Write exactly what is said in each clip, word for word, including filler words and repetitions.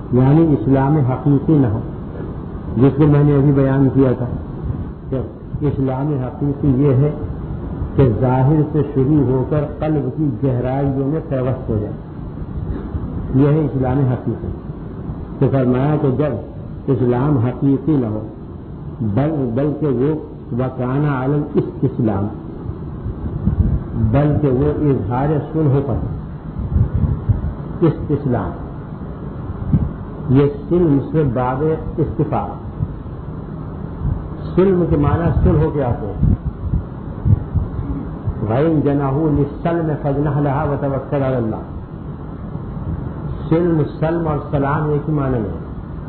یعنی اسلام حقیقی نہ ہو، جس کو میں نے ابھی بیان کیا تھا کہ اسلام حقیقی یہ ہے کہ ظاہر سے شروع ہو کر قلب کی گہرائیوں میں پیوست ہو جائے، یہ ہے اسلام حقیقی۔ تو فرمایا کہ جب اسلام حقیقی نہ ہو بل بلکہ وہ وکانہ عالم استسلام، بلکہ وہ اظہار صلح پر استسلام، یہ سلم سے باب استفاق، سلم کے معنی صلح کے آتے ہیں، وَإِن جَنَحُوا لِلسَّلْمِ فَاجْنَحْ لَهَا وَتَوَكَّلْ عَلَى اللَّهِ۔ سلم سلم اور سلام ایک ہی معنی میں ہے،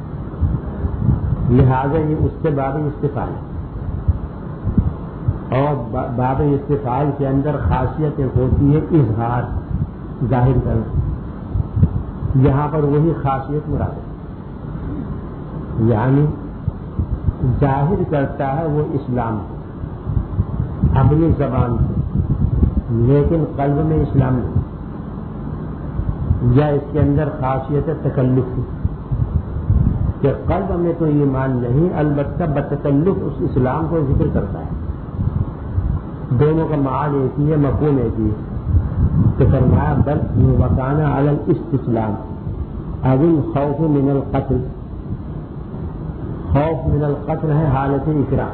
لہذا یہ اس سے باب استفعال ہے، اور باب استفعال کے اندر خاصیت ایک ہوتی ہے اظہار، ظاہر کرنا، یہاں پر وہی خاصیت مراد ہے، یعنی ظاہر کرتا ہے وہ اسلام اپنی زبان سے، لیکن قلب میں اسلام نہیں، یا اس کے اندر خاصیت تکلف کی کہ قلب میں تو ایمان نہیں، البتہ بتکلف اس اسلام کو ذکر کرتا ہے، دونوں کا معاد ایک ہی ہے، مفہوم ایک ہی ہے۔ تو فرمایا بل وکانہ علی الاستسلام او الخوف من القتل، خوف من القتل ہے حالت اکراہ،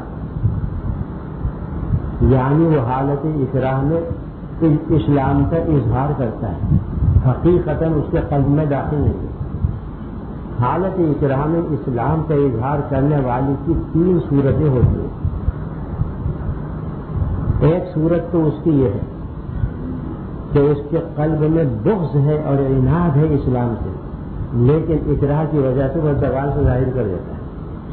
یعنی وہ حالت اکراہ میں اسلام کا اظہار کرتا ہے، حقیقتاً اس کے قلب میں داخل نہیں ہے۔ حالت اکراہ میں اسلام کا اظہار کرنے والی کی تین صورتیں ہوتی ہیں۔ ایک صورت تو اس کی یہ ہے کہ اس کے قلب میں بغض ہے اور عناد ہے اسلام سے، لیکن اکراہ کی وجہ سے وہ زبان سے ظاہر کر دیتا ہے۔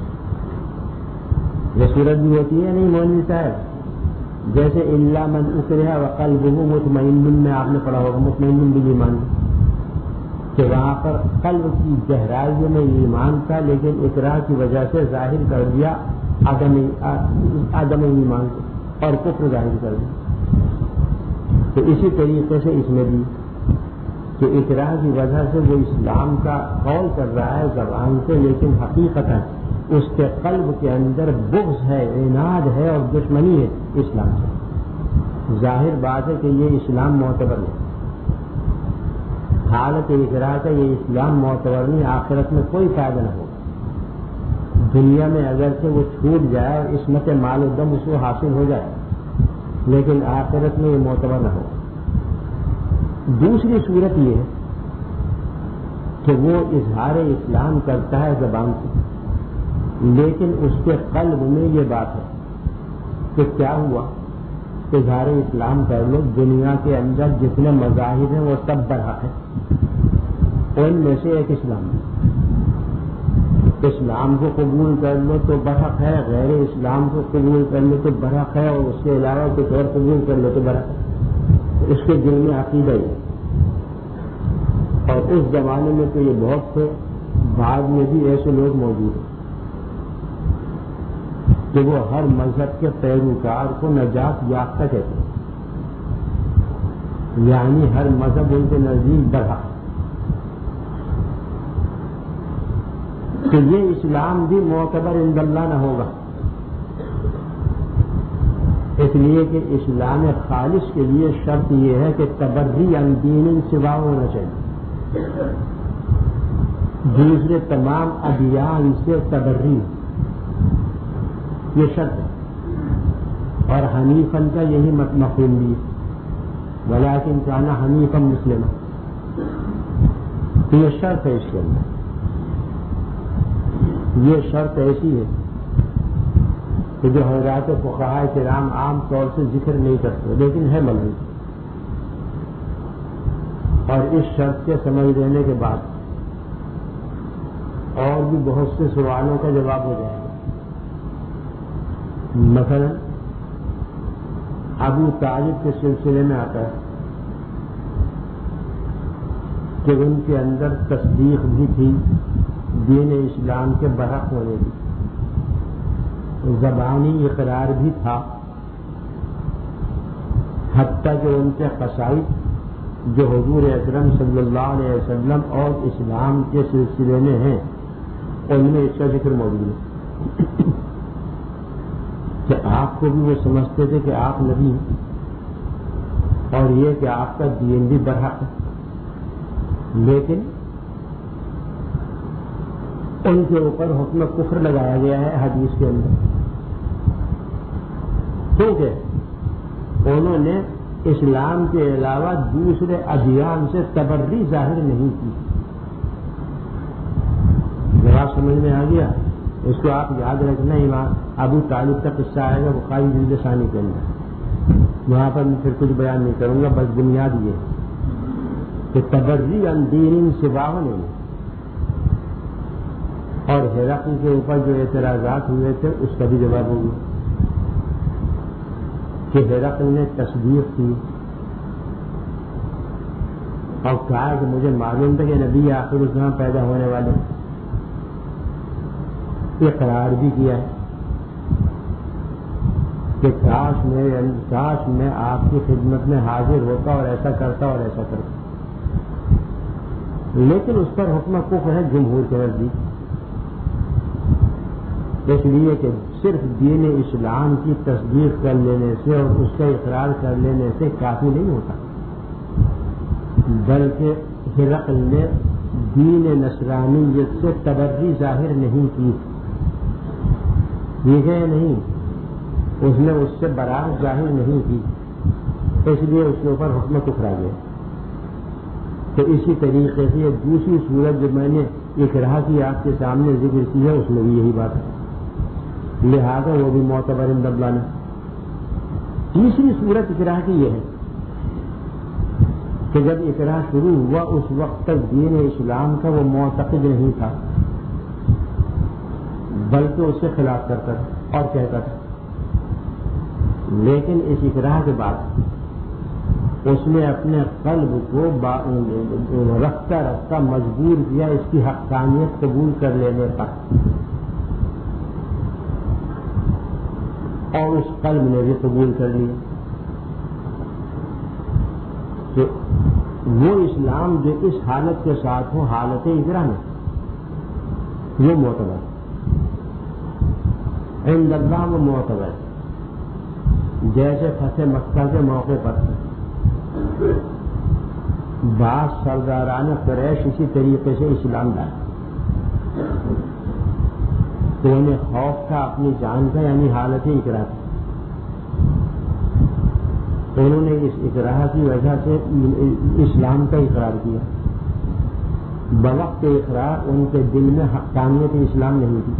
یہ صورت بھی ہوتی ہے نہیں مولوی صاحب، جیسے الا من اکرہ وقلبہ مطمئن میں آپ نے پڑھا ہوگا، مطمئن بالایمان، کہ وہاں پر قلب کی گہرائیوں میں ایمان تھا لیکن اکراہ کی وجہ سے ظاہر کر دیا عدم عدم ایمان کو اور کفر ظاہر کر دیا۔ تو اسی طریقے سے اس میں بھی کہ اکراہ کی وجہ سے وہ اسلام کا قول کر رہا ہے زبان سے، لیکن حقیقتاً اس کے قلب کے اندر بغض ہے، عناد ہے اور دشمنی ہے اسلام سے۔ ظاہر بات ہے کہ یہ اسلام معتبر نہیں، حالت اقرار کا یہ اسلام معتبر نہیں، آخرت میں کوئی فائدہ نہ ہو۔ دنیا میں اگرچہ وہ چھوٹ جائے اور عصمت مال و دم اس کو حاصل ہو جائے، لیکن آخرت میں یہ معتبر نہ ہو۔ دوسری صورت یہ ہے کہ وہ اظہار اسلام کرتا ہے زبان سے، لیکن اس کے قلب میں یہ بات ہے کہ کیا ہوا، اظہار اسلام کر لو، دنیا کے اندر جتنے مذاہب ہیں وہ سب برحق ہیں، ان میں سے ایک اسلام ہے، اسلام کو قبول کر لو تو برحق ہے، غیر اسلام کو قبول کر لو تو برحق ہے، اور اس کے علاوہ کچھ اور قبول کر لو تو برحق ہے۔ اس کے دل میں عقیدہ ہی ہے، اور اس زمانے میں تو یہ بہت تھے، بعد میں بھی ایسے لوگ موجود ہیں کہ وہ ہر مذہب کے پیروکار کو نجات یافتہ کہتے ہیں، یعنی ہر مذہب ان کے نزدیک برحق، کہ یہ اسلام بھی معتبر عند اللہ نہ ہوگا، اس لیے کہ اسلام خالص کے لیے شرط یہ ہے کہ تبری عن دین سوا ہونا چاہیے، دوسرے تمام ادیان سے تبری، یہ شرط ہے، اور حنیفن کا یہی مفہوم بھی ہے، ولیکن کان حنیفا مسلما، تو یہ شرط ہے، اس کے اندر یہ شرط ایسی ہے کہ جو حضرات فقہاء کرام عام طور سے ذکر نہیں کرتے، لیکن ہے ملزوم، اور اس شرط کے سمجھ لینے کے بعد اور بھی بہت سے سوالوں کا جواب ہو جائے گا۔ مثلا ابو طالب کے سلسلے میں آتا ہے کہ ان کے اندر تصدیق بھی تھی دین اسلام کے برحق ہونے کی، زبانی اقرار بھی تھا، حتیٰ کہ ان کے قصائد جو حضور اکرم صلی اللہ علیہ وسلم اور اسلام کے سلسلے میں ہیں ان میں اس کا ذکر موجود ہے کہ آپ کو بھی وہ سمجھتے تھے کہ آپ نبی ہیں اور یہ کہ آپ کا دین بھی برحق ہے، لیکن ان کے اوپر حکم کفر لگایا گیا ہے حدیث کے اندر، کیونکہ انہوں نے اسلام کے علاوہ دوسرے ادیان سے تبرئی ظاہر نہیں کی۔ جواب سمجھ میں آ گیا؟ اس کو آپ یاد رکھنا، امام ابو طالب کا قصہ آئے گا بخاری جلد ثانی کے اندر، وہاں پر میں پھر کچھ بیان نہیں کروں گا، بس بنیاد یہ کہ تبرئی عن دین سواہ نہیں۔ اور ہرقل کے اوپر جو اعتراضات ہوئے تھے اس کا بھی جواب ہوگا کہ ہرقل نے تصدیق کی اور کہا کہ مجھے معلوم تھا کہ نبی آخر الزمان پیدا ہونے والے، اقرار بھی کیا ہے کہ کاش میں کاش میں آپ کی خدمت میں حاضر ہوتا اور ایسا کرتا اور ایسا کرتا، لیکن اس پر حکم کفر ہے جمہور کے نزدیک، اس لیے کہ صرف دین اسلام کی تصدیق کر لینے سے اور اس کا اقرار کر لینے سے کافی نہیں ہوتا، بلکہ ہرقل نے دین نصرانیت سے تبرئی ظاہر نہیں کی، یہ ہے نہیں، اس نے اس سے برات ظاہر نہیں کی، اس لیے اس کے اوپر حکم کفر آ گیا۔ تو اسی طریقے سے یہ دوسری صورت جو میں نے اکراہ کی آپ کے سامنے ذکر کی ہے اس میں بھی یہی بات ہے، لہذا وہ بھی معتبر عند اللہ نے۔ تیسری صورت اکراہ کی یہ ہے کہ جب اکراہ شروع ہوا اس وقت تک دین اسلام کا وہ معتقد نہیں تھا، بلکہ اس سے خلاف کرتا تھا اور کہتا تھا، لیکن اس اکراہ کے بعد اس نے اپنے قلب کو رفتہ رفتہ مجبور کیا اس کی حقانیت قبول کر لینے پر، اور اس قلب نے بھی قبول کر لیا کہ وہ اسلام جو اس حالت کے ساتھ ہو، حالت اکراہ میں، وہ معتبر عند اللہ وہ معتبر، جیسے فتح مکہ کے موقع پر بعض سرداران قریش اسی طریقے سے اسلام لائے تو انہیں خوف تھا اپنی جان کا، یعنی حالت اکراہ تھی، انہوں نے اس اکراہ کی وجہ سے اسلام کا اقرار کیا، بوقت اقرار ان کے دل میں حقانیت اسلام نہیں تھی،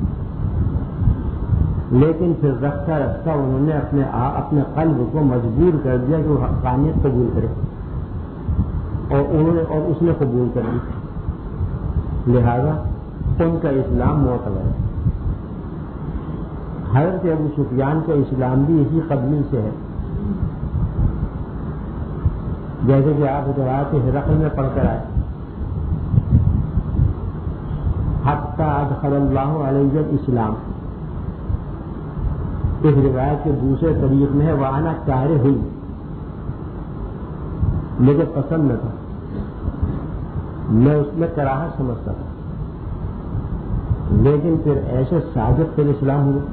لیکن پھر رفتہ رفتہ انہوں نے اپنے اپنے قلب کو مجبور کر دیا کہ وہ حقانیت قبول کرے، اور انہوں نے اور اس نے قبول کر لی، لہذا ان کا اسلام معتبر ہے۔ حضرت ابو سفیان کا اسلام بھی اسی قبیل سے ہے، جیسے کہ آپ روایت ہرقل میں پڑھ کر آئے، حتی ادخل اللہ علیہ الاسلام، اس روایت کے دوسرے طریق میں ہے وانا کارہ ہوئی، مجھے پسند نہ تھا، میں اس میں کراہت سمجھتا تھا، لیکن پھر ایسے صادق پھر اسلام ہوا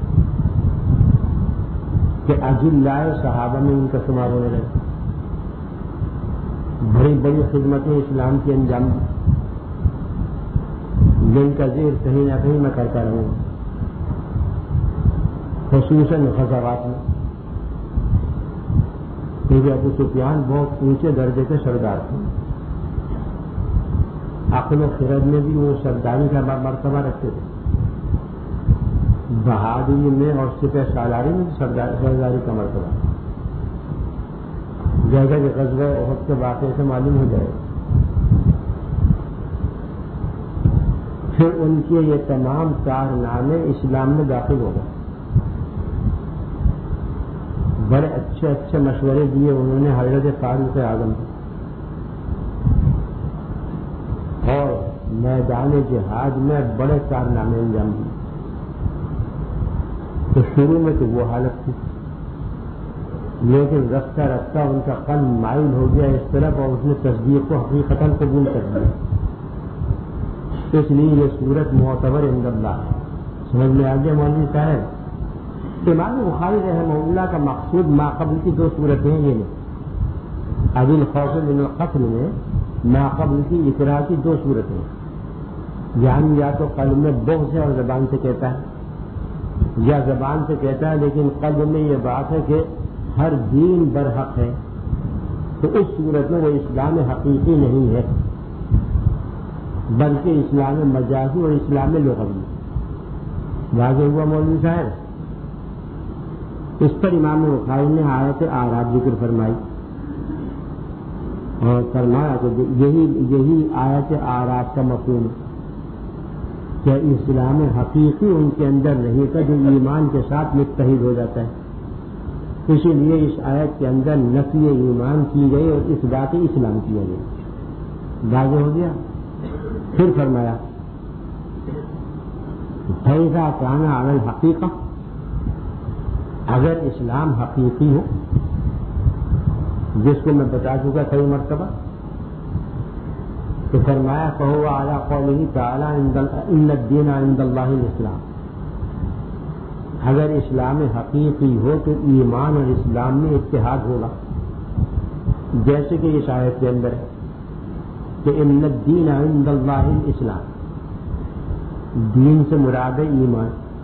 کہ اجلائے صحابہ میں ان کا شمار ہونے لگا، بڑی بڑی خدمتیں اسلام کی انجام دی، جن کا ذکر کہیں نہ کہیں میں کرتا رہوں گا، خصوصاً غزوات میں، کیونکہ ابو سفیان بہت اونچے درجے کے سردار تھے، عقل و خرد میں بھی وہ سرداری کا مرتبہ رکھتے تھے، بہادری میں اور سپہ سالاری میں بھی سرداری کا مرتبہ، جیسا کہ غزوہ احد کے واقعے سے معلوم ہو جائے۔ پھر ان کے یہ تمام کارنامے اسلام میں داخل ہو گئے، بڑے اچھے اچھے مشورے دیے انہوں نے حضرت فاروق اعظم کو، اور میدان جہاد میں بڑے کارنامے انجام دیے۔ تو شروع میں تو وہ حالت تھی، لیکن رفتہ رفتہ ان کا قلب مائل ہو گیا اس طرف اور اس نے تصدیق کو حقیقتاً قبول کر دیا. اس لیے یہ صورت معتبر عند اللہ ہے. سمجھ میں آ گیا مولوی صاحب؟ امام بخاری رحمہ اللہ کا مقصود ماقبل کی دو صورتیں یہ نہیں. ابی الخوف من القتل میں ماقبل کی اقرار کی دو صورتیں، یعنی یا تو قلب میں بغض ہے اور زبان سے کہتا ہے، یا زبان سے کہتا ہے لیکن قلب میں یہ بات ہے کہ ہر دین برحق ہے، تو اس صورت میں وہ اسلام حقیقی نہیں ہے بلکہ اسلام مجازی اور اسلام لغوی. واضح ہوا مولوی صاحب؟ اس پر امام بخاری نے آیت اعراف ذکر فرمائی اور فرمایا کہ یہی یہی آیت اعراف کا مفہوم کہ اسلام حقیقی ان کے اندر نہیں تھا جو ایمان کے ساتھ متحد ہو جاتا ہے. اسی لیے اس آیت کے اندر نفی ایمان کی گئی اور اس بات اسلام کیا گیا. واضح ہو گیا؟ پھر فرمایا فیضا کان علی الحقیقہ، اگر اسلام حقیقی ہو جس کو میں بتا چکا کئی مرتبہ، تو فرمایا فہو علی قولہ تعالی ان الدین عند اللہ الاسلام. اگر اسلام حقیقی ہو تو ایمان اور اسلام میں اتحاد ہوگا، جیسے کہ اس آیت کے اندر ہے کہ ان الدین عند اللہ الاسلام. دین سے مراد ہے ایمان،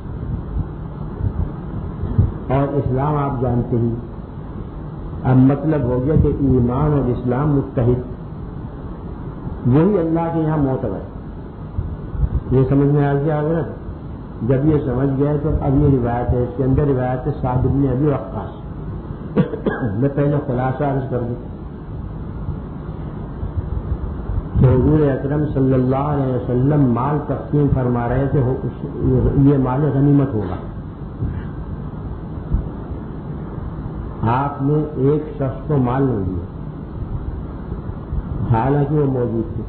اور اسلام آپ جانتے ہی. اب مطلب ہو گیا کہ ایمان اور اسلام متحد، وہی اللہ کے یہاں معتبر ہے. یہ سمجھ میں آ گیا اگر جب یہ سمجھ گئے تو اب یہ روایت ہے، اس کے اندر روایت ہے سعد بن ابی وقاص. میں پہلے خلاصہ عرض کر دوں کہ حضور اکرم صلی اللہ علیہ وسلم مال تقسیم فرما رہے تھے، یہ مال غنیمت ہوگا. آپ نے ایک شخص کو مال نہیں دیا حالانکہ وہ موجود تھے.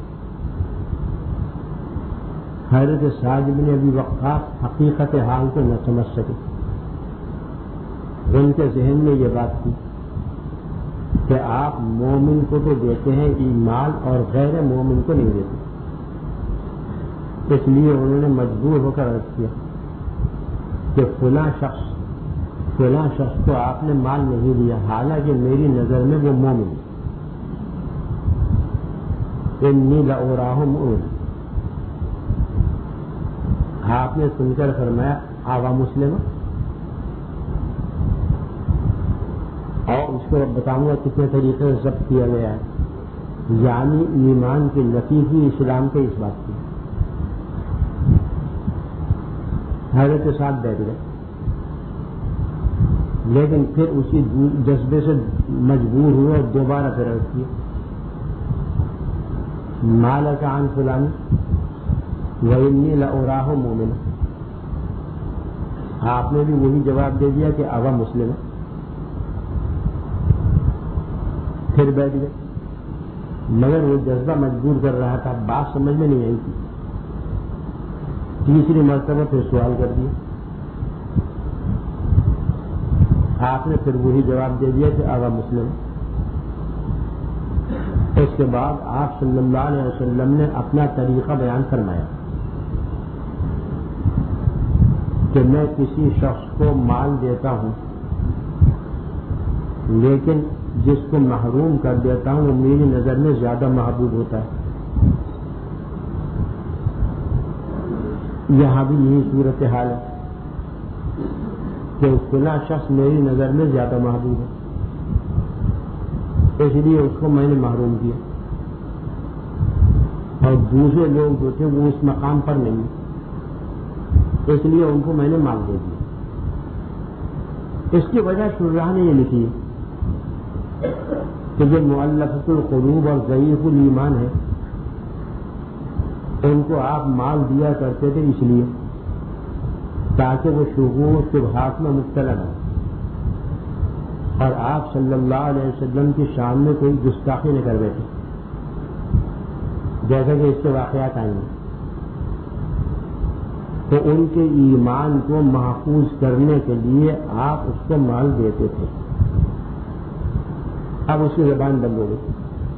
حضرت سعد بن ابی وقاص حقیقت حال کو نہ سمجھ سکے. ان کے ذہن میں یہ بات تھی کہ آپ مومن کو تو دیتے ہیں مال اور غیر مومن کو نہیں دیتے. اس لیے انہوں نے مجبور ہو کر عرض کیا کہ فلاں شخص فلاں شخص کو آپ نے مال نہیں دیا حالانکہ میری نظر میں وہ مومن ہے. انی لأراہ مؤمن. آپ نے سن کر فرمایا آوا مسلم، اور اس کو بتاؤں گا کتنے طریقے سے ضبط کیا گیا ہے. یعنی ایمان کی نفی کی اسلام کے اس بات کی. حضرت کے ساتھ بیٹھ گئے، لیکن پھر اسی جذبے سے مجبور ہوئے اور دوبارہ پھر عرض کیا مالک عن فلان وإنی لأراہ مومن. آپ نے بھی وہی جواب دے دیا کہ آوا مسلم ہے. پھر بیٹھ گئے، مگر وہ جذبہ مجبور کر رہا تھا، بات سمجھ میں نہیں آئی تھی. تیسری مرتبہ پھر سوال کر دیا. آپ نے پھر وہی جواب دے دیا کہ آوا مسلم. اس کے بعد آپ صلی اللہ علیہ وسلم نے اپنا طریقہ بیان فرمایا کہ میں کسی شخص کو مال دیتا ہوں لیکن جس کو محروم کر دیتا ہوں وہ میری نظر میں زیادہ محبوب ہوتا ہے. یہاں بھی یہی صورت حال ہے کہ فلاں شخص میری نظر میں زیادہ محبوب ہے، اس لیے اس کو میں نے محروم کیا، اور دوسرے لوگ جو تھے وہ اس مقام پر نہیں، اس لیے ان کو میں نے مال دے دیا. اس کی وجہ شرح نے یہ لکھی کہ جو مؤلفۃ القلوب اور ضعیف الایمان ہے ان کو آپ مال دیا کرتے تھے اس لیے تاکہ وہ شغور شبہات میں مبتلا نہ، اور آپ صلی اللہ علیہ وسلم کی شان میں کوئی گستاخی نہ کر بیٹھے، جیسا کہ اس کے واقعات آئیں گے. تو ان کے ایمان کو محفوظ کرنے کے لیے آپ اس کو مال دیتے تھے. اب اس کی زبان بند ہو گئی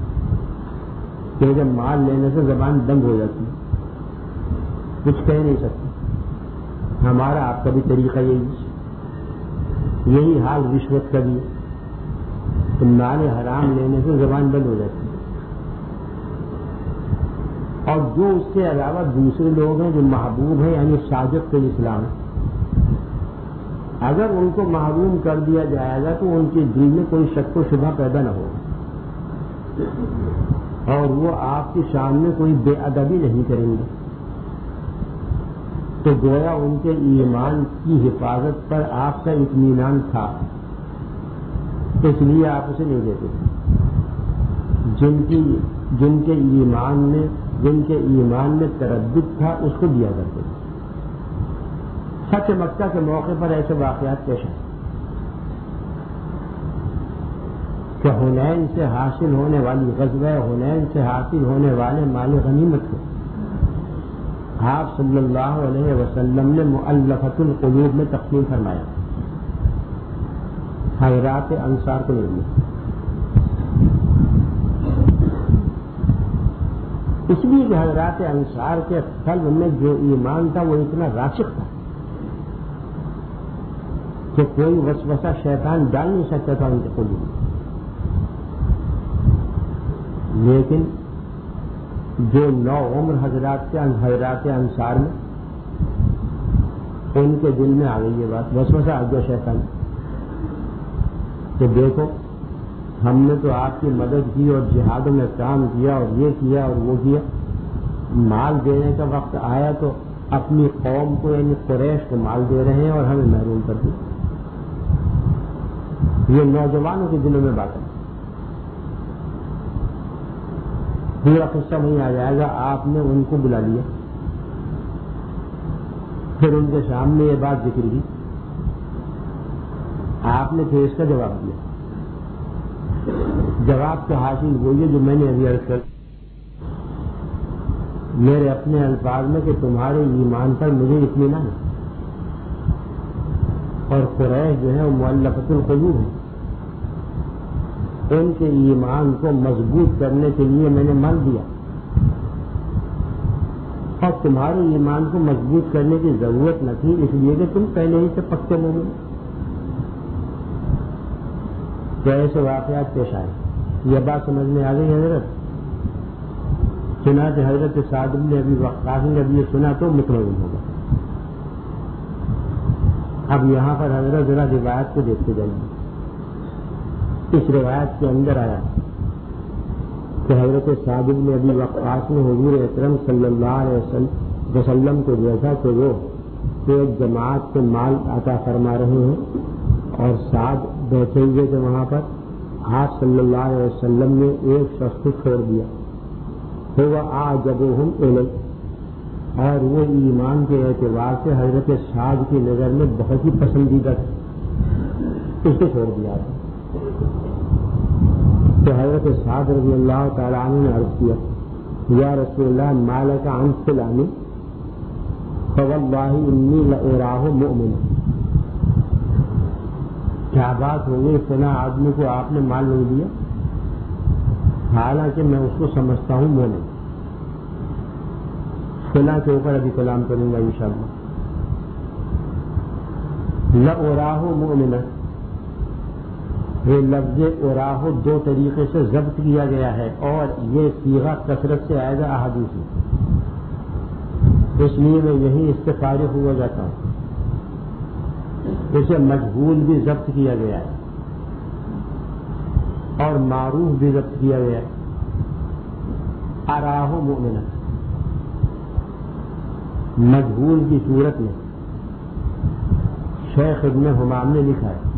کہ جب مال لینے سے زبان بند ہو جاتی ہے، کچھ کہہ نہیں سکتی. ہمارا آپ کا بھی طریقہ یہی یہی حال رشوت کا بھی ہے. تو مال حرام لینے سے زبان بند ہو جاتی ہے. اور جو اس کے علاوہ دوسرے لوگ ہیں جو محبوب ہیں، یعنی شاجب کے اسلام، اگر ان کو محروم کر دیا جائے گا تو ان کے دل میں کوئی شک و شبہ پیدا نہ ہوگا اور وہ آپ کی شان میں کوئی بے ادبی نہیں کریں گے. تو گویا ان کے ایمان کی حفاظت پر آپ کا اطمینان تھا، اس لیے آپ اسے نہیں دیتے تھے. جن کی جن کے ایمان میں جن کے ایمان میں تردد تھا اس کو دیا کرتے تھے. فتح مکہ کے موقع پر ایسے واقعات پیش آئے کہ حنین سے حاصل ہونے والی غزوہ حنین سے حاصل ہونے والے مال غنیمت کو آپ صلی اللہ علیہ وسلم نے مؤلفۃ القلوب میں تقسیم فرمایا، حضرات انصار کو نہیں دیا. اس لیے کہ حضرات انصار کے قلب میں جو ایمان تھا وہ اتنا راسخ تھا کہ کوئی وسوسہ شیطان ڈال نہیں سکتا تھا ان کے قلوب میں. لیکن جو نو عمر حضرات کے حضرات انصار میں ان کے دل میں آ گئی یہ بات، وسوسہ آ گیا شیطان کہ دیکھو ہم نے تو آپ کی مدد کی اور جہاد میں کام کیا اور یہ کیا اور وہ کیا، مال دینے کا وقت آیا تو اپنی قوم کو یعنی قریش کو مال دے رہے ہیں اور ہمیں محروم کر دیا. یہ نوجوانوں کے دلوں میں بات ہے. پورا قصہ نہیں آ جائے گا. آپ نے ان کو بلا لیا، پھر ان کے سامنے یہ بات ذکر کی، آپ نے پھر اس کا جواب دیا. جواب کا حاصل وہی ہے جو میں نے ابھی عرض کر میرے اپنے الفاظ میں کہ تمہارے ایمان پر مجھے اطمینان ہے اور قریش جو ہے وہ مؤلفۃ القلوب ہے، ان کے ایمان کو مضبوط کرنے کے لیے میں نے مال دیا اور تمہارے ایمان کو مضبوط کرنے کی ضرورت نہ تھی اس لیے کہ تم پہلے ہی سے پکے مومن. تو ایسے واقعات پیش آئے. یہ بات سمجھ میں آ گئی حضرت. چنانچہ حضرت سعد بن ابی وقاص نے اب یہ سنا تو مطمئن ہوگا. اب یہاں پر حضرت ذرا روایت کو دیکھتے جائیے. اس روایت کے اندر آیا کہ حضرت سعد بن ابی وقاص نے حضور اکرم صلی اللہ علیہ وسلم کو دیکھا کہ وہ ایک جماعت کو مال عطا فرما رہے ہیں اور سعد بیٹھے ہوئے تھے وہاں پر. آپ صلی اللہ علیہ وسلم نے ایک شخص کو چھوڑ دیا تو وہ اعجبہم الیہ، اور وہ ایمان کے اعتبار سے حضرت سعد کی نظر میں بہت ہی پسندیدہ تھا، اس کو چھوڑ دیا تھا. تو حضرت سعد رضی اللہ تعالیٰ عنہ نے عرض کیا یا رسول اللہ مالک عن فلان فواللہ انی لأراہ مؤمنا. کیا بات ہو گئی فلاں آدمی کو آپ نے مال نہیں دیا حالانکہ میں اس کو سمجھتا ہوں مومن. فلاں کے اوپر ابھی کلام کروں گا انشاءاللہ. لأراہ مؤمنا، یہ لفظ اراہ دو طریقے سے ضبط کیا گیا ہے اور یہ صیغہ کثرت سے آئے گا احادیث میں، اس لیے میں یہی اس سے فارغ ہوا جاتا ہوں. اسے مجہول بھی ضبط کیا گیا ہے اور معروف بھی ضبط کیا گیا ہے. اراہ مؤمنا مجہول کی صورت میں شیخ ابن حمام نے لکھا ہے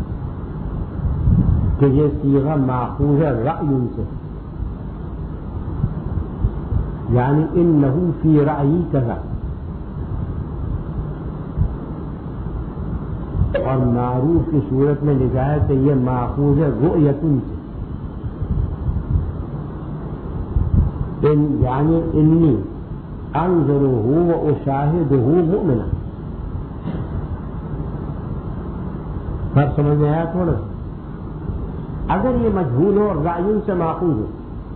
کہ یہ صیغہ ماخوذ ہے رأی سے، یعنی انہ فی رأی کذا، اور معروف کی صورت میں لکھا ہے کہ یہ ماخوذ ہے رؤیت سے، یعنی انی انظرہ و اشاہدہ مؤمنا. اب سمجھ میں آیا تھوڑا؟ اگر یہ مجہول ہو اور رائن سے ماخوذ ہو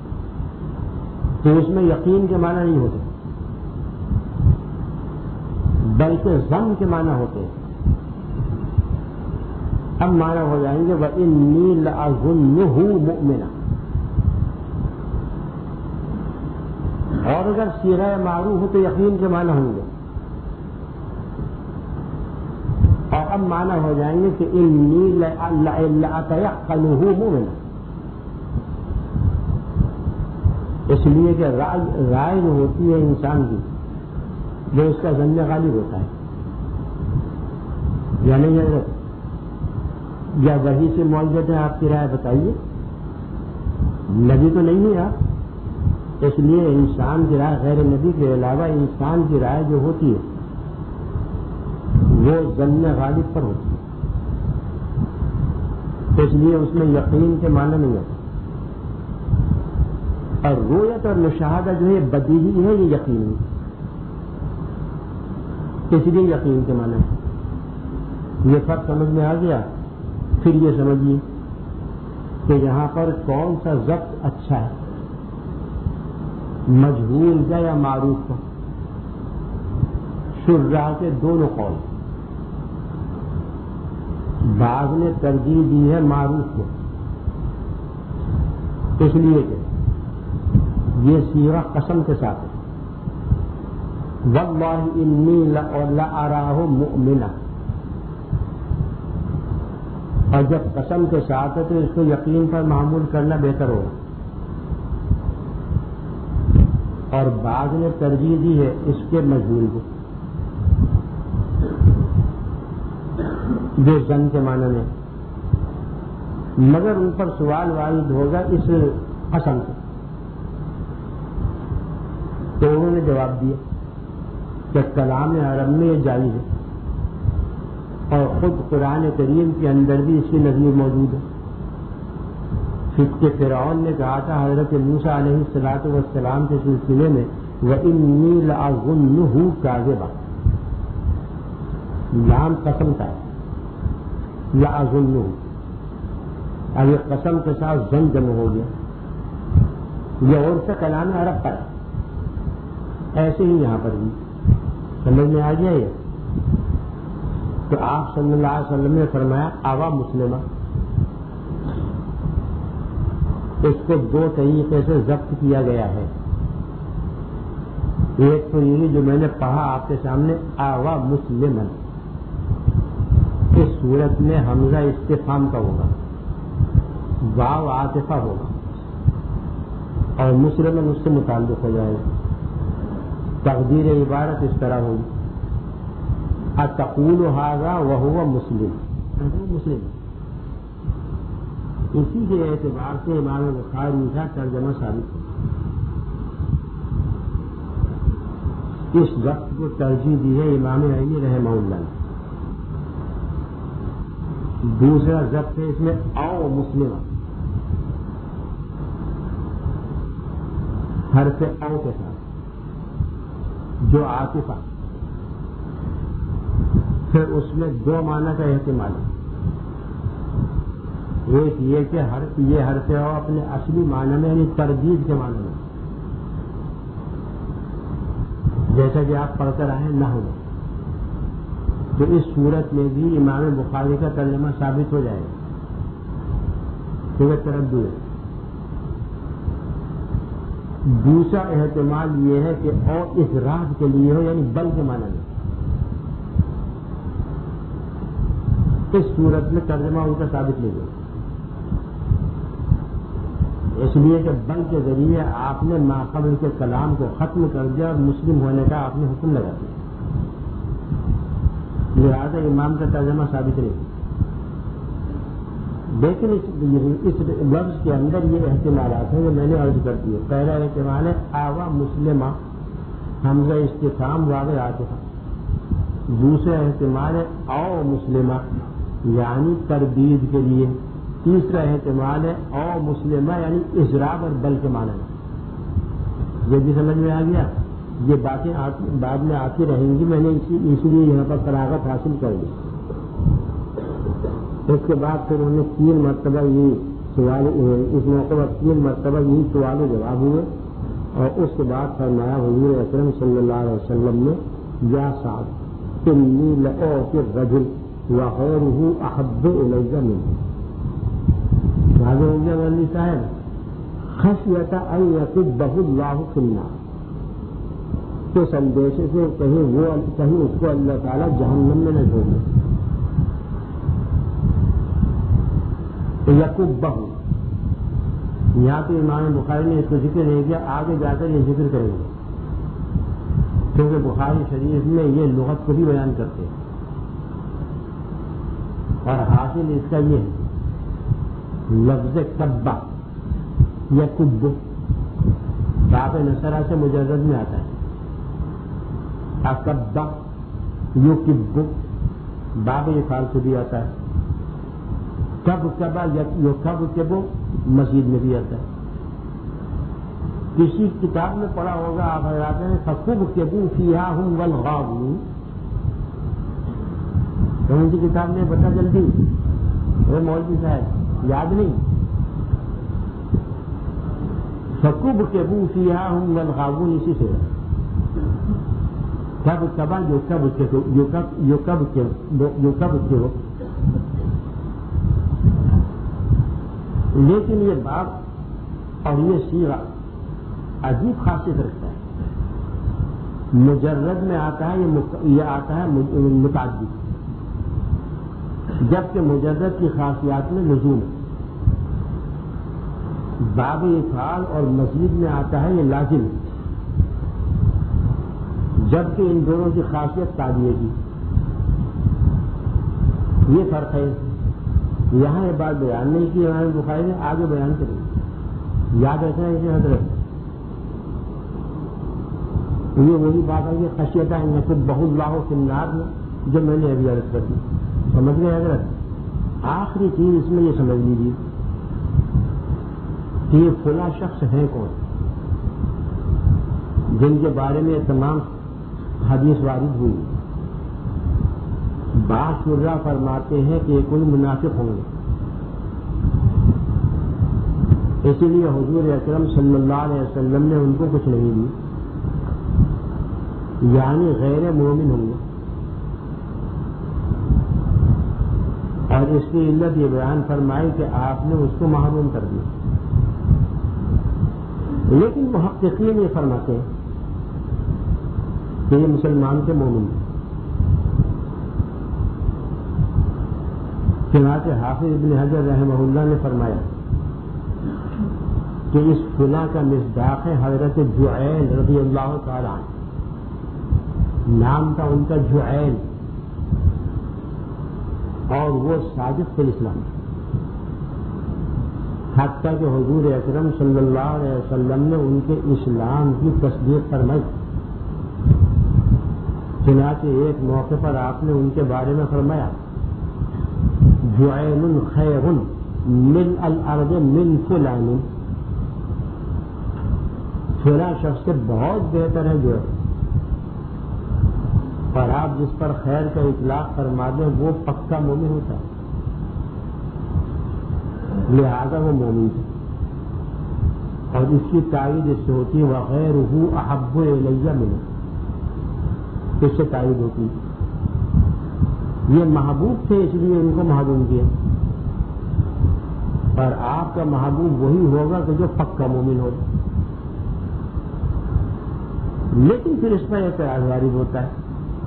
تو اس میں یقین کے معنی نہیں ہوتے بلکہ ظن کے معنی ہوتے ہیں. اب معنی ہو جائیں گے وَإِنِّي لَأَظُنُّهُ مُؤْمِنًا. اور اگر صیغہ معروف ہو تو یقین کے معنی ہوں گے. اور اب معنی ہو جائیں گے کہ انی لأتيقنه مؤمنا. اس لیے کہ رائے جو ہوتی ہے انسان کی جو اس کا ظن غالب ہوتا ہے یا نہیں حضرت یا وحی سے معجزت ہے. آپ کی رائے بتائیے. نبی تو نہیں ہے آپ, اس لیے انسان کی رائے غیر نبی کے علاوہ انسان کی رائے جو ہوتی ہے وہ ظن غالب پر ہوتی ہے, اس لیے اس میں یقین کے معنی نہیں ہوتا. اور رویت اور مشاہدہ جو ہے بدیہی ہے, یہ یقین ہے, اس لیے یقین کے معنی ہے. یہ فرق سمجھ میں آ گیا. پھر یہ سمجھیے کہ یہاں پر کون سا ضبط اچھا ہے, مجہول کا یا معروف کا. شرح کے دونوں قول, بعض نے ترجیح دی ہے معروف کو, اس لیے کہ یہ صیغہ قسم کے ساتھ ہے. واللہ انی لأراہ مؤمنا, اور جب قسم کے ساتھ ہے تو اس کو یقین پر معمول کرنا بہتر ہوگا. اور بعض نے ترجیح دی ہے اس کے مجہول کو جو ظن کے معنی میں, مگر ان پر سوال وارد ہوگا اس قسم سے. تو انہوں نے جواب دیا کہ کلام عرب میں یہ جائز ہے اور خود قرآن کریم کے اندر بھی اس کی نظیر موجود ہے. کہ فرعون نے کہا تھا حضرت موسیٰ علیہ الصلوۃ والسلام کے سلسلے میں وَإِنِّي لَأَظُنُّهُ كَاذِبًا. لام قسم کا ہے لَأَظُنُّهُ, اب یہ قسم کے ساتھ ظن جمع ہو گیا. یہ اور سے کلام عرب پر ہے, ایسے ہی یہاں پر بھی سمجھ میں آ گیا. یہ تو آپ صلی اللہ علیہ وسلم نے فرمایا آوا مسلمہ. اس کو دو طریقے سے ضبط کیا گیا ہے. ایک تو یہ جو میں نے پڑھا آپ کے سامنے آوا مسلمن, اس صورت میں حمزہ استفہام کا ہوگا, واو عاطفہ ہوگا اور مسلمن اس سے متعلق ہو جائے گا. تقدیر عبارت اس طرح ہوگی اتقول ھذا وهو مسلم, مسلم. اسی کے اعتبار سے امام بخاری کا ترجمہ ثابت ہے. اس وقت کو ترجیح دی ہے امام علی رحمہ اللہ نے. دوسرا ضبط ہے اس میں او مسلمہ, حرف او کے ساتھ جو عاطفہ, پھر اس میں دو معنی کا احتمال ہے. ایک یہ کہ حرف یہ حرف او اپنے اصلی معنی میں یعنی تردید کے معنی میں, جیسا کہ آپ پڑھ کر آئے نحو میں, تو اس صورت میں بھی امام بخاری کا ترجمہ ثابت ہو جائے گا. کیونکہ تردد ہے. دوسرا احتمال یہ ہے کہ او اخراج کے لیے ہو یعنی بل کے معنی میں, اس صورت میں ترجمہ ان کا ثابت نہیں ہوگا. اس لیے کہ بل کے ذریعے آپ نے ماقبل کے کلام کو ختم کر دیا اور مسلم ہونے کا آپ نے حکم لگا دیا, لہٰذا امام کا ترجمہ ثابت نہیں. لیکن اس لفظ کے اندر یہ احتمالات ہیں جو میں نے عرض کر دی ہے. پہلا احتمال ہے آوا مسلمہ, حمزہ استفہام واو عاطفہ. دوسرا احتمال ہے او مسلمہ یعنی تردید کے لیے. تیسرا احتمال ہے او مسلمہ یعنی اضراب اور بل کے معنی میں. یہ بھی سمجھ میں آ گیا. یہ باتیں بعد میں آتی رہیں گی, میں نے اسی اسی لیے یہاں پر فراغت حاصل کر لی. اس کے بعد پھر انہوں نے تین مرتبہ یہ سوال اس موقع پر تین مرتبہ یہی سوال و جواب ہوئے اور اس کے بعد فرمایا حضور اکرم صلی اللہ علیہ وسلم نے یا سعد انی لأعطی الرجل وغیرہ احب الی منہ. حضرت علی صاحب خشیت ان یکبہ اللہ فی النار، تو اندیشے سے کہیں وہ کہیں اس کو اللہ تعالیٰ جہنم میں نہ چھوڑ دے. یکبہ یہاں پہ امام بخاری نے اس کو ذکر نہیں کیا، آگے جا کر یہ ذکر کریں گے کیونکہ بخاری شریف میں یہ لغت کو بھی بیان کرتے ہیں اور حاصل اس کا یہ ہے لفظ کبہ یا کب باب نصرہ سے مجرد میں آتا ہے. اکبہ یو کب باب یہ فال سے بھی آتا ہے. کب کبا یو کب کبو مسجد میں بھی آتا ہے. کسی کتاب میں پڑھا ہوگا آپ حضرات نے فَكُبْ كَبُوا فِيهَا هُمْ وَالْغَاوُونَ. کون سی کتاب میں بتا جلدی؟ اے مولوی صاحب یاد نہیں؟ فَكُبْ كَبُوا فِيهَا هُمْ وَالْغَاوُونَ اسی سے کب کبا جو کب جو کب جو کب جو کب کے ہو. لیکن یہ بات اور یہ سیرہ عجیب خاصیت رکھتا ہے. مجرد میں آتا ہے یہ آتا ہے متعدد، جبکہ مجرد کی خاصیات میں لزوم ہے. باب افعال اور مزید میں آتا ہے یہ لازم، جبکہ ان دونوں کی خاصیت تابعہ کی. یہ فرق ہے. یہاں یہ بات بیان نہیں کی امام بخاری نے، آگے بیان کریں گے. یاد رکھنا ہے اسے حضرت یہ وہی بات ہے کہ خشیت ان یکبہ اللہ فی النار میں جو میں نے ابھی عرض کر دی. سمجھ گئے حضرت؟ آخری چیز اس میں یہ سمجھ لیجیے کہ یہ فلاں شخص ہیں کون جن کے بارے میں تمام حدیث وارد ہوئی. بعض شرح فرماتے ہیں کہ یہ کوئی منافق ہوں گے. اسی لیے حضور اکرم صلی اللہ علیہ وسلم نے ان کو کچھ نہیں دی، یعنی غیر مومن ہوں گے. اور اس کی علت یہ بیان فرمائی کہ آپ نے اس کو محروم کر دیا. لیکن محققین یہ فرماتے ہیں کہ یہ مسلمان کے مومن ہیں. چنانچہ حافظ ابن حجر رحمہ اللہ نے فرمایا کہ اس فلاں کا مصداق ہے حضرت جعیل رضی اللہ تعالی عنہ. نام تھا ان کا جعیل اور وہ صادق فی الاسلام، حتیٰ کہ حضور اکرم صلی اللہ علیہ وسلم نے ان کے اسلام کی تصدیق فرمائی. چنانچہ ایک موقع پر آپ نے ان کے بارے میں فرمایا جعیل خیر من الارض من فلان، فلاں شخص سے بہت بہتر ہے جو ہے. اور آپ جس پر خیر کا اطلاق فرما دیں وہ پکا مومن ہوتا ہے، لہذا وہ مومن ہے. اور اس کی تائید اس سے ہوتی ہے وغیرہ احب الی منہ، اس سے تائید ہوتی ہے یہ محبوب تھے اس لیے ان کو محروم کیا. اور آپ کا محبوب وہی ہوگا کہ جو پکا مومن ہوگا. لیکن پھر اس پر اعتراض وارد ہوتا ہے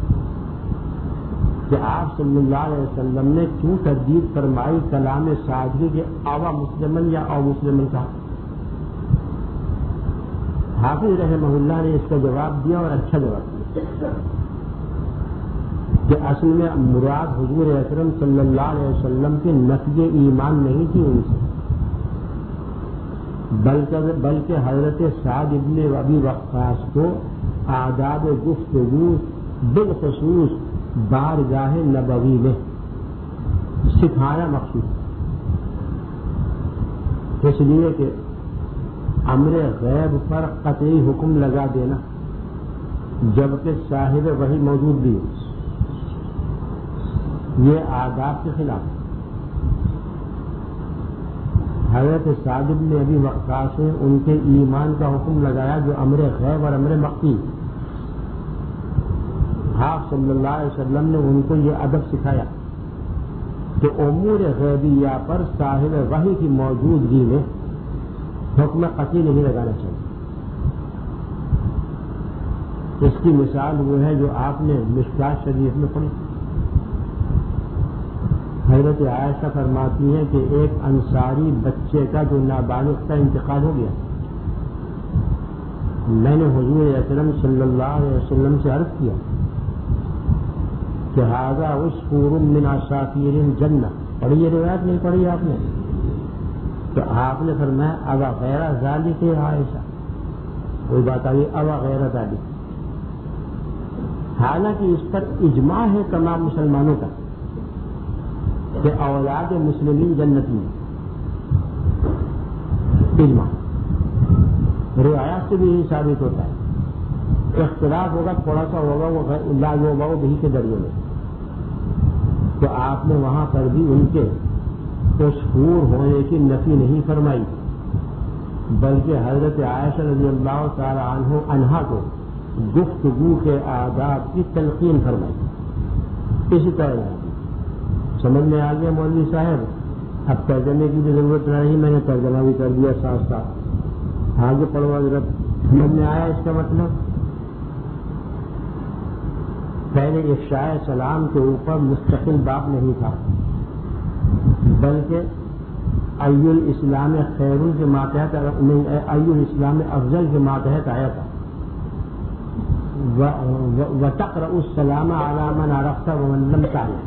کہ آپ صلی اللہ علیہ وسلم نے کیوں تردید فرمائی کلام سعدی کے آوا مسلمن یا او مسلمن کا. حافظ رحمہ اللہ نے اس کا جواب دیا اور اچھا جواب دیا کہ اصل میں مراد حضور اکرم صلی اللہ علیہ وسلم کے نفی ایمان نہیں تھی ان سے، بلکہ بلکہ حضرت سعد ابن ابی وقاص کو آداب گفتگو بالخصوص بارگاہ نبوی میں سکھانا مقصود، اس لیے کہ امر غیب پر قطعی حکم لگا دینا جبکہ صاحب وحی موجود بھی ہے یہ آداب کے خلاف. حضرت سعد بن ابی وقاص نے ان کے ایمان کا حکم لگایا جو امر غیب اور امر مخفی. آپ صلی اللہ علیہ وسلم نے ان کو یہ ادب سکھایا کہ امور غیبیہ پر صاحب وحی کی موجودگی میں حکم قطعی نہیں لگانا چاہیے. اس کی مثال وہ ہے جو آپ نے مشکات شریف میں پڑھی. حضرت عائشہ فرماتی ہیں کہ ایک انصاری بچے کا جو نابالغ کا انتقال ہو گیا. میں نے حضور اکرم صلی اللہ علیہ وسلم سے عرض کیا کہ ھذا عصفور من عصافیر الجنہ. پڑھی یہ روایت نہیں پڑھی آپ نے؟ تو آپ نے فرمایا اوا غیر ذالک عائشہ. کوئی بات آئی اوا غیر ذالک. حالانکہ اس پر اجماع ہے تمام مسلمانوں کا کہ اولاد مسلمین جنتی ہیں. اجماع روایات سے بھی یہی ثابت ہوتا ہے. اختلاف ہوگا تھوڑا سا ہوگا وہ لا یوبا بہی کے ذریعے میں. تو آپ نے وہاں پر بھی ان کے مشہور ہونے کی نفی نہیں فرمائی بلکہ حضرت عائشہ رضی اللہ تعالی عنہ عنہا کو گفتگو کے آداب کی تلقین فرمائی. اسی طرح سمجھ میں آ گیا مولوی صاحب. اب ترجمے کی بھی ضرورت نہیں, میں نے ترجمہ بھی کر دیا ساتھ ساتھ. آگے پڑھوا ضرورت. سمجھ میں آیا اس کا مطلب؟ پہلے افشاء سلام کے اوپر مستقل باب نہیں تھا بلکہ ای الاسلام خیر کے ماتحت ای الاسلام افضل کے ماتحت آیا تھا. وتقرأ السلام على من عرفت ومن لم تعرف.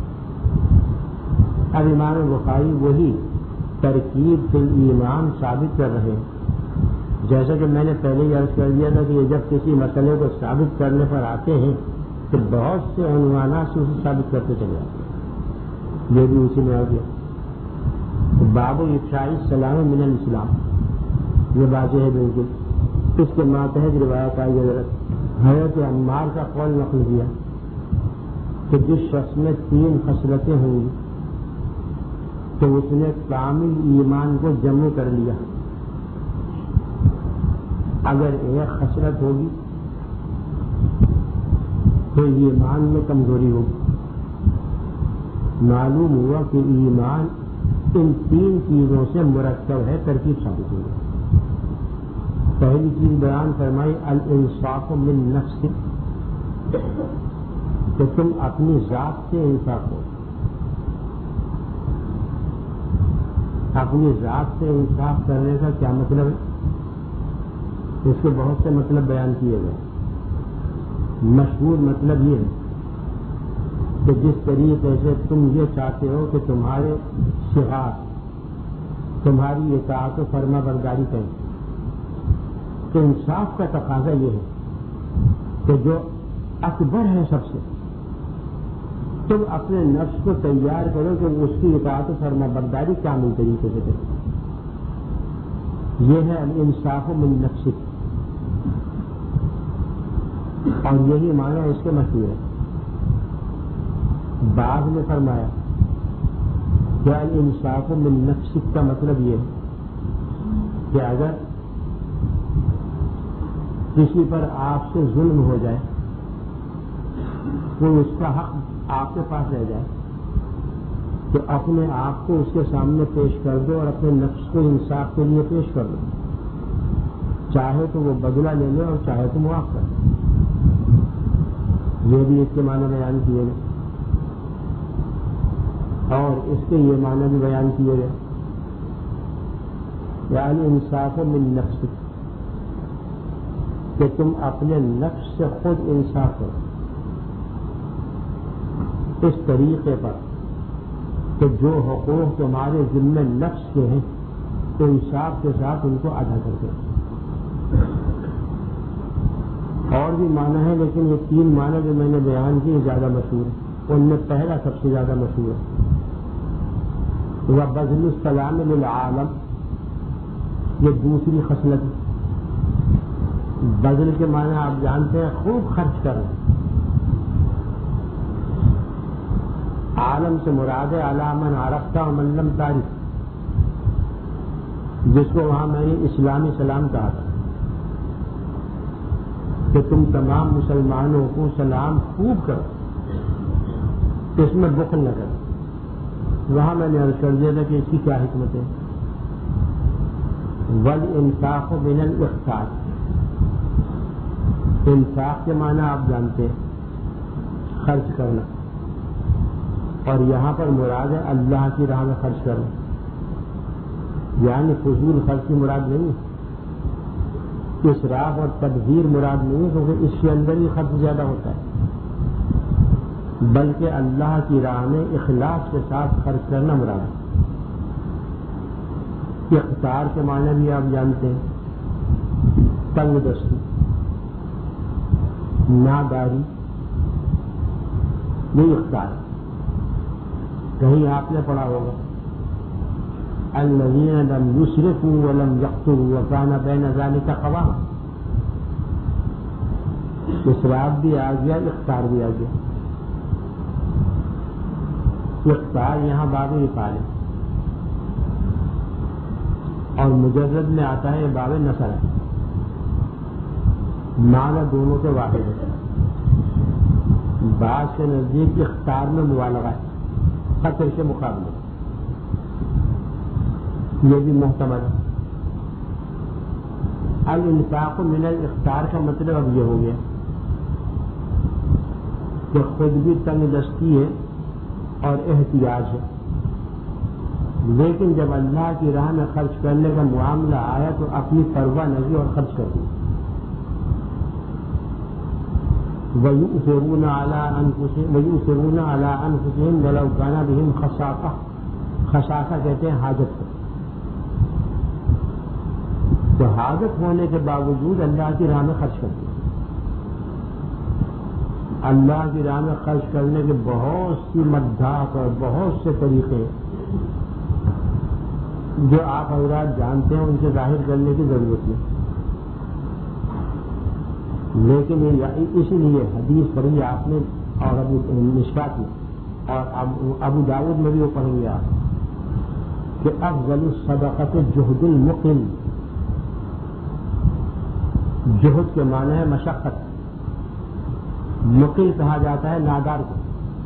اب امام بخاری وہی ترکیب فی الایمان ثابت کر رہے ہیں. جیسا کہ میں نے پہلے ہی عرض کر دیا تھا کہ یہ جب کسی مسئلے کو ثابت کرنے پر آتے ہیں تو بہت سے عنوانات سے اسے ثابت کرتے چلے آتے ہیں. یہ بھی اسی میں آ گیا. باب افشاء السلام من الاسلام, یہ واضح ہے بالکل. اس کے ماتحت روایت آئی حضرت حضرت عمار کا قول نقل کیا کہ جس شخص میں تین خصلتیں ہوں گی تو اس نے کامل ایمان کو جمع کر لیا. اگر ایک خصلت ہوگی تو ایمان میں کمزوری ہوگی. معلوم ہوا کہ ایمان ان تین چیزوں سے مرکب ہے, ترکیب ثابت ہوگی. پہلی چیز بیان فرمائی الانصاف من نفسک, کہ تم اپنی ذات سے انصاف ہو. اپنی ذات سے انصاف کرنے کا کیا مطلب ہے؟ اس کے بہت سے مطلب بیان کیے گئے. مشہور مطلب یہ ہے کہ جس طریقے سے تم یہ چاہتے ہو کہ تمہارے صغار تمہاری اطاعت و فرما برداری کریں, تو انصاف کا تقاضا یہ ہے کہ جو اکبر ہے سب سے, تم اپنے نفس کو تیار کرو کہ اس کی اطاعت و فرما برداری کامل طریقے سے کرے. یہ ہے الانصاف من نفسک, اور یہی معنی اس کے مشہور ہے. بعض نے فرمایا کہ الانصاف من نفسک کا مطلب یہ ہے کہ اگر کسی پر آپ سے ظلم ہو جائے, کوئی اس کا حق آپ کے پاس رہ جائے, تو اپنے آپ کو اس کے سامنے پیش کر دو اور اپنے نفس کو انصاف کے لیے پیش کر دو. چاہے تو وہ بدلہ لے لے اور چاہے تو معاف کر دے. یہ بھی اس کے معنی بیان کیے گئے اور اس کے یہ معنی بھی بیان کیے گئے. یعنی انصاف من نفس, کہ تم اپنے نفس سے خود انصاف کرو اس طریقے پر کہ جو حقوق تمہارے ذمہ نفس کے ہیں تو انصاف کے ساتھ ان کو ادا کر دو. اور بھی معنی ہے لیکن یہ تین معنی جو میں نے بیان کیے زیادہ مشہور ہیں. ان میں پہلا سب سے زیادہ مشہور ہے وبذل السلام للعالم, یہ دوسری خصلت ہے. بذل کے معنی آپ جانتے ہیں خوب خرچ کر رہے ہیں. عالم سے مراد ہے علی من عرفت ومن لم تعرف, جس کو وہاں میں نے اسلامی سلام کہا تھا کہ تم تمام مسلمانوں کو سلام خوب کرو، اس میں بخل نہ کرو. وہاں میں نے عرض کر دیا تھا کہ اس کی کیا حکمت ہے. والانفاق من الاخطار، انفاق کے معنی آپ جانتے ہیں، خرچ کرنا، اور یہاں پر مراد ہے اللہ کی راہ میں خرچ کرنا، یعنی فضول خرچ کی مراد نہیں، اسراف اور تبذیر مراد نہیں ہے، کیونکہ اس کے اندر ہی خرچ زیادہ ہوتا ہے، بلکہ اللہ کی راہ میں اخلاص کے ساتھ خرچ کرنا مراد ہے. اختیار کے معنی بھی آپ جانتے ہیں، تنگ دستی، ناداری، یہ اختیار. کہیں آپ نے پڑھا ہوگا الذین لم یسرفوا ولم یقتروا وکان بین ذلک قوام. اسراف بھی آ گیا، اختیار بھی آ گیا. اختیار یہاں باب افعال ہے اور مجرد میں آتا ہے باب نصر ہے، معنی دونوں کے واحد ہے. بعض کے نزدیک اختیار میں مبالغہ ہے خطر کے مقابلے، یہ بھی محتمل ہے. الانفاق من الاختیار کا مطلب اب یہ ہو گیا کہ خود بھی تنگ دستی ہے اور احتیاج ہے، لیکن جب اللہ کی راہ میں خرچ کرنے کا معاملہ آیا تو اپنی پرواہ نہ کی اور خرچ کر دی. وَيُؤْثِرُونَ عَلَىٰ أَنفُسِهِمْ وَيُؤْثِرُونَ عَلَىٰ أَنفُسِهِمْ وَلَوْ كَانَ بِهِمْ خَصَاصَةٌ. خصاصہ کہتے ہیں حاجت کو. تو حاجت ہونے کے باوجود اللہ کی راہ میں خرچ کر دیا. اللہ کی راہ میں خرچ کرنے کے بہت سی مددات اور بہت سے طریقے جو آپ حضرات جانتے ہیں، ان سے ظاہر کرنے کی ضرورت نہیں. لیکن اسی لیے حدیث پڑھی آپ نے اور ابو مشکات میں اور ابو داؤد میں بھی وہ پڑھیں گے آپ کہ افضل الصدقۃ جہد المقل. جہد کے معنی ہے مشقت، مقل کہا جاتا ہے نادار کو،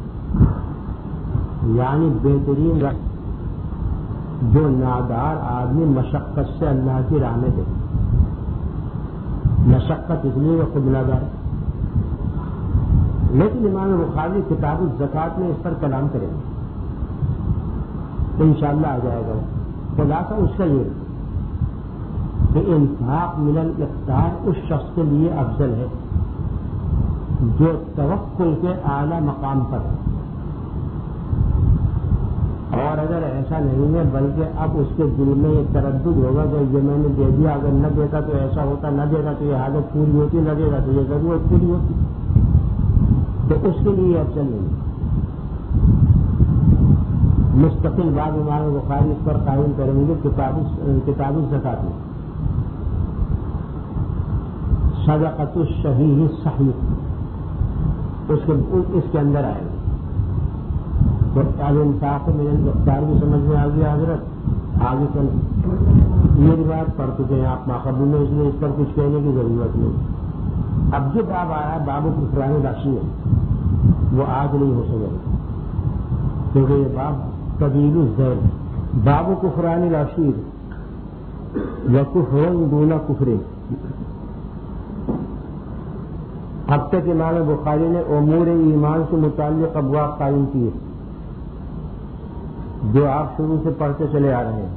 یعنی بہترین رقم جو نادار آدمی مشقت سے اللہ کی راہ میں دے. مشقت اس لیے وہ خود نادار. لیکن امام بخاری کتاب الزکات میں اس پر کلام کریں گے تو انشاءاللہ آ جائے گا. خلاصہ اس کا یہ کہ انفاق من الاختیار اس شخص کے لیے افضل ہے جو توکل کے اعلیٰ مقام پر ہے. اور اگر ایسا نہیں ہے بلکہ اب اس کے دل میں یہ تردد ہوگا کہ یہ میں نے دے دیا، اگر نہ دیتا تو ایسا ہوتا، نہ دے گا تو یہ حالت پوری ہوتی، نہ دے گا تو یہ ضرورت پوری ہوتی، تو اس کے لیے افضل نہیں. مستقل بعد امام بخاری اس پر قائم کریں گے کتاب الزکات میں. صدقۃ الشحیح الصحیح اس کے اس کے اندر آئے گا. تو الانفاق من الاختیار بھی سمجھ میں آ گیا حضرت. آگے چل یہ روایت پڑھ چکے ہیں آپ ماقبول میں، اس لیے اس پر کچھ کہنے کی ضرورت نہیں. اب جو باب آیا باب کفران راشی ہے وہ آج نہیں ہو سکے کیونکہ یہ باب طویل الذیل. باب کفران راشید وکفر دون کفر. اب تک امام بخاری نے امور ایمان سے متعلق ابواب قائم کیے جو آپ شروع سے پڑھتے چلے آ رہے ہیں.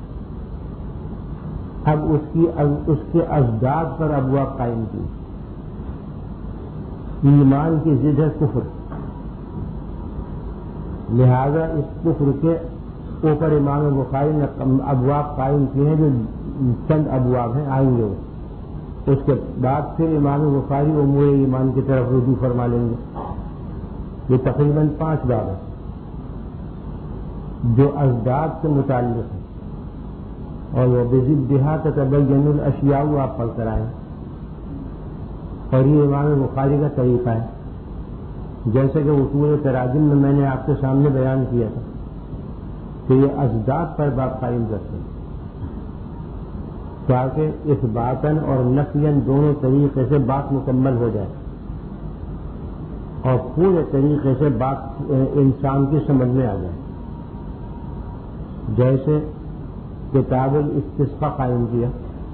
اب اس کی اس کے ازداد پر ابواب قائم کی. ایمان کی ضد ہے کفر، لہذا اس کفر کے اوپر امام بخاری نے ابواب قائم کیے ہیں جو چند ابواب ہیں، آئیں گے. اس کے بعد پھر امام بخاری امور ایمان کی طرف رجوع فرما لیں گے. یہ تقریباً پانچ باب ہیں جو ازداد سے متعلق ہیں اور وہ بضدھا تتبین الاشیاء آپ پڑھ کر آئے. اور یہ امام بخاری کا طریقہ ہے، جیسے کہ اصول تراجم میں میں نے آپ کے سامنے بیان کیا تھا کہ یہ ازداد پر باب قائم کرتے ہیں. تاکہ اس باطن اور نفیاً دونوں طریقے سے بات مکمل ہو جائے اور پورے طریقے سے بات انسان کی سمجھ میں آ جائے. جیسے کتاب الاستسقاء قائم کیا.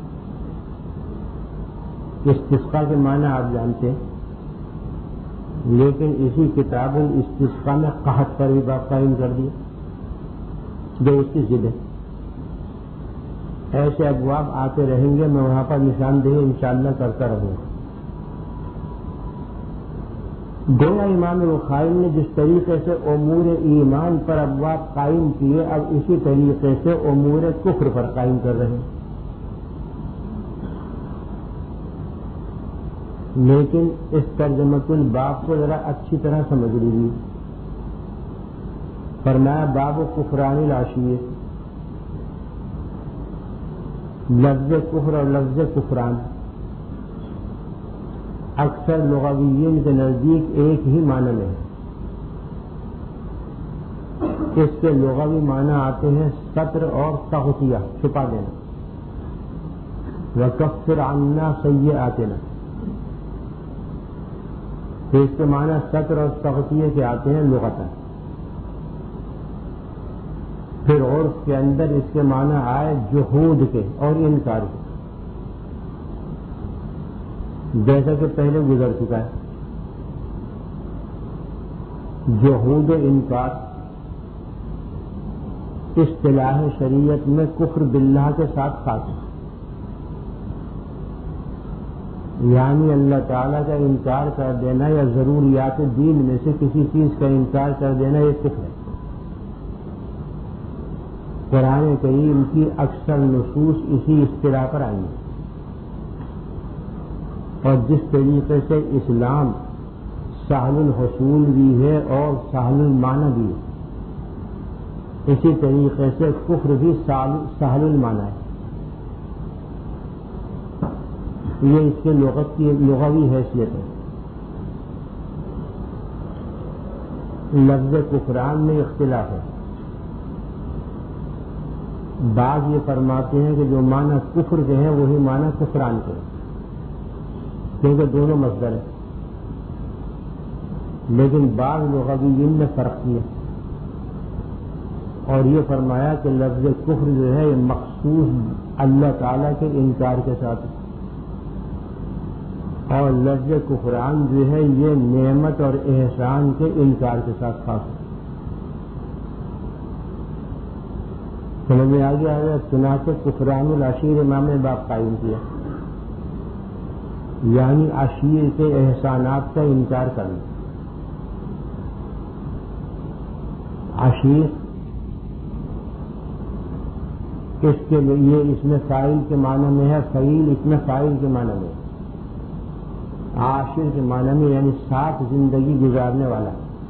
استسقاء کے معنی آپ جانتے ہیں، لیکن اسی کتاب الاستسقاء میں قحط پر بھی بات قائم کر دیا جو اس کی ضد ہے. ایسے ابواب آتے رہیں گے، میں وہاں پر نشاندہی انشاءاللہ کرتا رہوں گا. گویا امام بخاری نے جس طریقے سے امور ایمان پر ابواب قائم کیے، اب اسی طریقے سے امور کفر پر قائم کر رہے ہیں. لیکن اس ترجمۃ الباب کو ذرا اچھی طرح سمجھ لیجیے. فرمایا باب کفران العشیر. لفظ کفر اور لفظ کفران اکثر لغویین کے نزدیک ایک ہی معنی میں ہے. اس کے لغوی معنی آتے ہیں ستر اور تغطیہ، چھپا دینا. وَكَفِّرْ عَنَّا سَيِّئَاتِنَا، تو اس کے معنی ستر اور تغطیہ کے آتے ہیں لغتاً. پھر عرف کے اندر اس کے معنی آئے جحود کے اور انکار کے، جیسا کہ پہلے گزر چکا ہے. جحود و انکار اصطلاح شریعت میں کفر باللہ کے ساتھ خاص ہے. یعنی اللہ تعالیٰ کا انکار کر دینا یا ضروریات دین میں سے کسی چیز کا انکار کر دینا یہ کفر ہے. قرآن کریم کی اکثر نصوص اسی اصطلاح پر آئی ہیں. اور جس طریقے سے اسلام سہل الحصول بھی ہے اور سہل المعنی بھی ہے، اسی طریقے سے کفر بھی سہل المعنی ہے. یہ اس کے لغت کی لغوی حیثیت ہے. لفظ کفران میں اختلاف ہے. بعض یہ فرماتے ہیں کہ جو معنی کفر کے ہیں وہی معنی کفران کے ہیں، کیونکہ دونوں مصدر ہیں. لیکن بعض لغویین نے فرق کیا اور یہ فرمایا کہ لفظ کفر جو ہے یہ مخصوص اللہ تعالیٰ کے انکار کے ساتھ، اور لفظ کفران جو ہے یہ نعمت اور احسان کے انکار کے ساتھ خاص ہے. سمجھ میں آ گیا ہے. چنانچہ کفران العشیر امام نے باب قائم کیا، یعنی عشیر کے احسانات کا انکار کرنا. عشیر اس کے لیے اس میں فاعل کے معنی میں ہے، فعیل اس میں فاعل کے معنی میں ہے. عاشر کے معنی میں یعنی ساتھ زندگی گزارنے والا،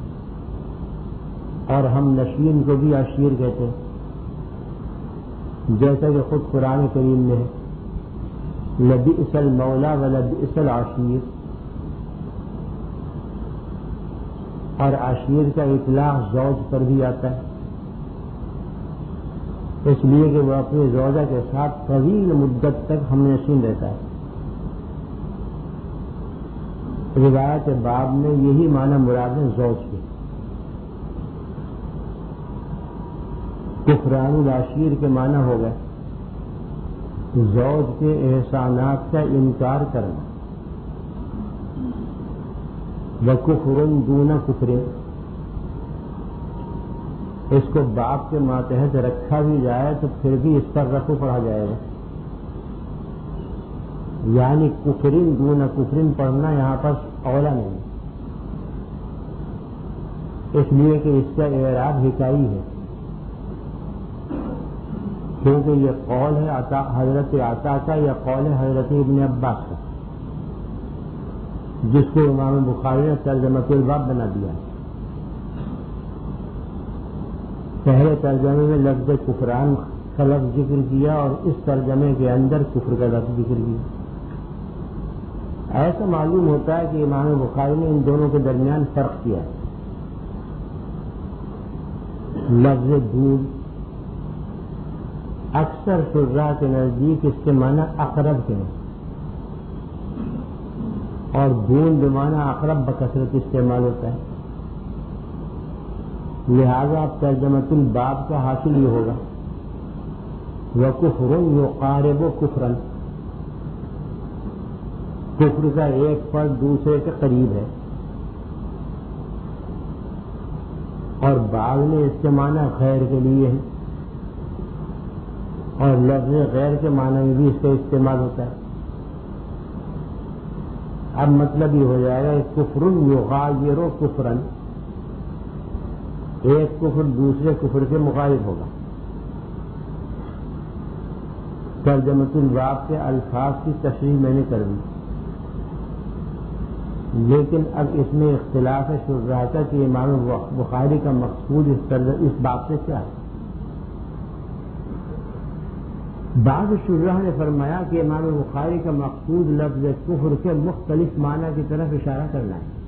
اور ہم نشین کو بھی عشیر کہتے ہیں، جیسا کہ خود قرآن کریم میں ہے لبئس المولا ولبئس العشیر. اور عشیر کا اطلاق زوج پر بھی آتا ہے، اس لیے کہ وہ اپنی زوجہ کے ساتھ طویل مدت تک ہم نشین رہتا ہے. روایت باب میں یہی معنی مراد ہے زوج کے. کفران العشیر کے معنی ہو گئے زوج کے احسانات کا انکار کرنا. وَكُفْرٌ دُونَ كُفْرٍ، اس کو باب کے ماتحت رکھا بھی جائے تو پھر بھی اس پر رفع پڑھا جائے گا. یعنی کفرین دون کفرین پڑھنا یہاں پر اولا نہیں، اس لیے کہ اس کا اعراب حکائی ہے، کیونکہ یہ قول ہے عطا حضرت عطا کا یا قول ہے حضرت ابن عباس کا، جس کو امام بخاری نے ترجمۃ الباب بنا دیا. پہلے ترجمے میں لفظ کفران کا لفظ ذکر کیا اور اس ترجمے کے اندر کفر کا لفظ ذکر کیا. ایسا معلوم ہوتا ہے کہ امام بخاری نے ان دونوں کے درمیان فرق کیا ہے. لفظ دون اکثر شرح کے نزدیک اس کے معنی اقرب کے ہیں، اور دون بمعنی اقرب بکثرت استعمال ہوتا ہے، لہذا اب ترجمۃ الباب کا حاصل یہ ہوگا وَكُفْرٌ يُقَارِبُ كُفْرًا، کفر کا ایک فرد دوسرے کے قریب ہے، اور بعض میں اس کے معنی غیر کے لیے ہے، اور لفظ غیر کے معنی میں بھی اس کا استعمال ہوتا ہے۔ اب مطلب یہ ہو جائے گا کفر یغایر کفرن، ایک کفر دوسرے کفر کے مخالف ہوگا۔ ترجمۃ الباب کے الفاظ کی تشریح میں نے کر دی، لیکن اب اس میں اختلاف شرح کا کہ امام بخاری کا مقصود اس اس باب سے کیا ہے۔ بعض شرح نے فرمایا کہ امام بخاری کا مقصود لفظ کفر کے مختلف معنی کی طرف اشارہ کرنا ہے،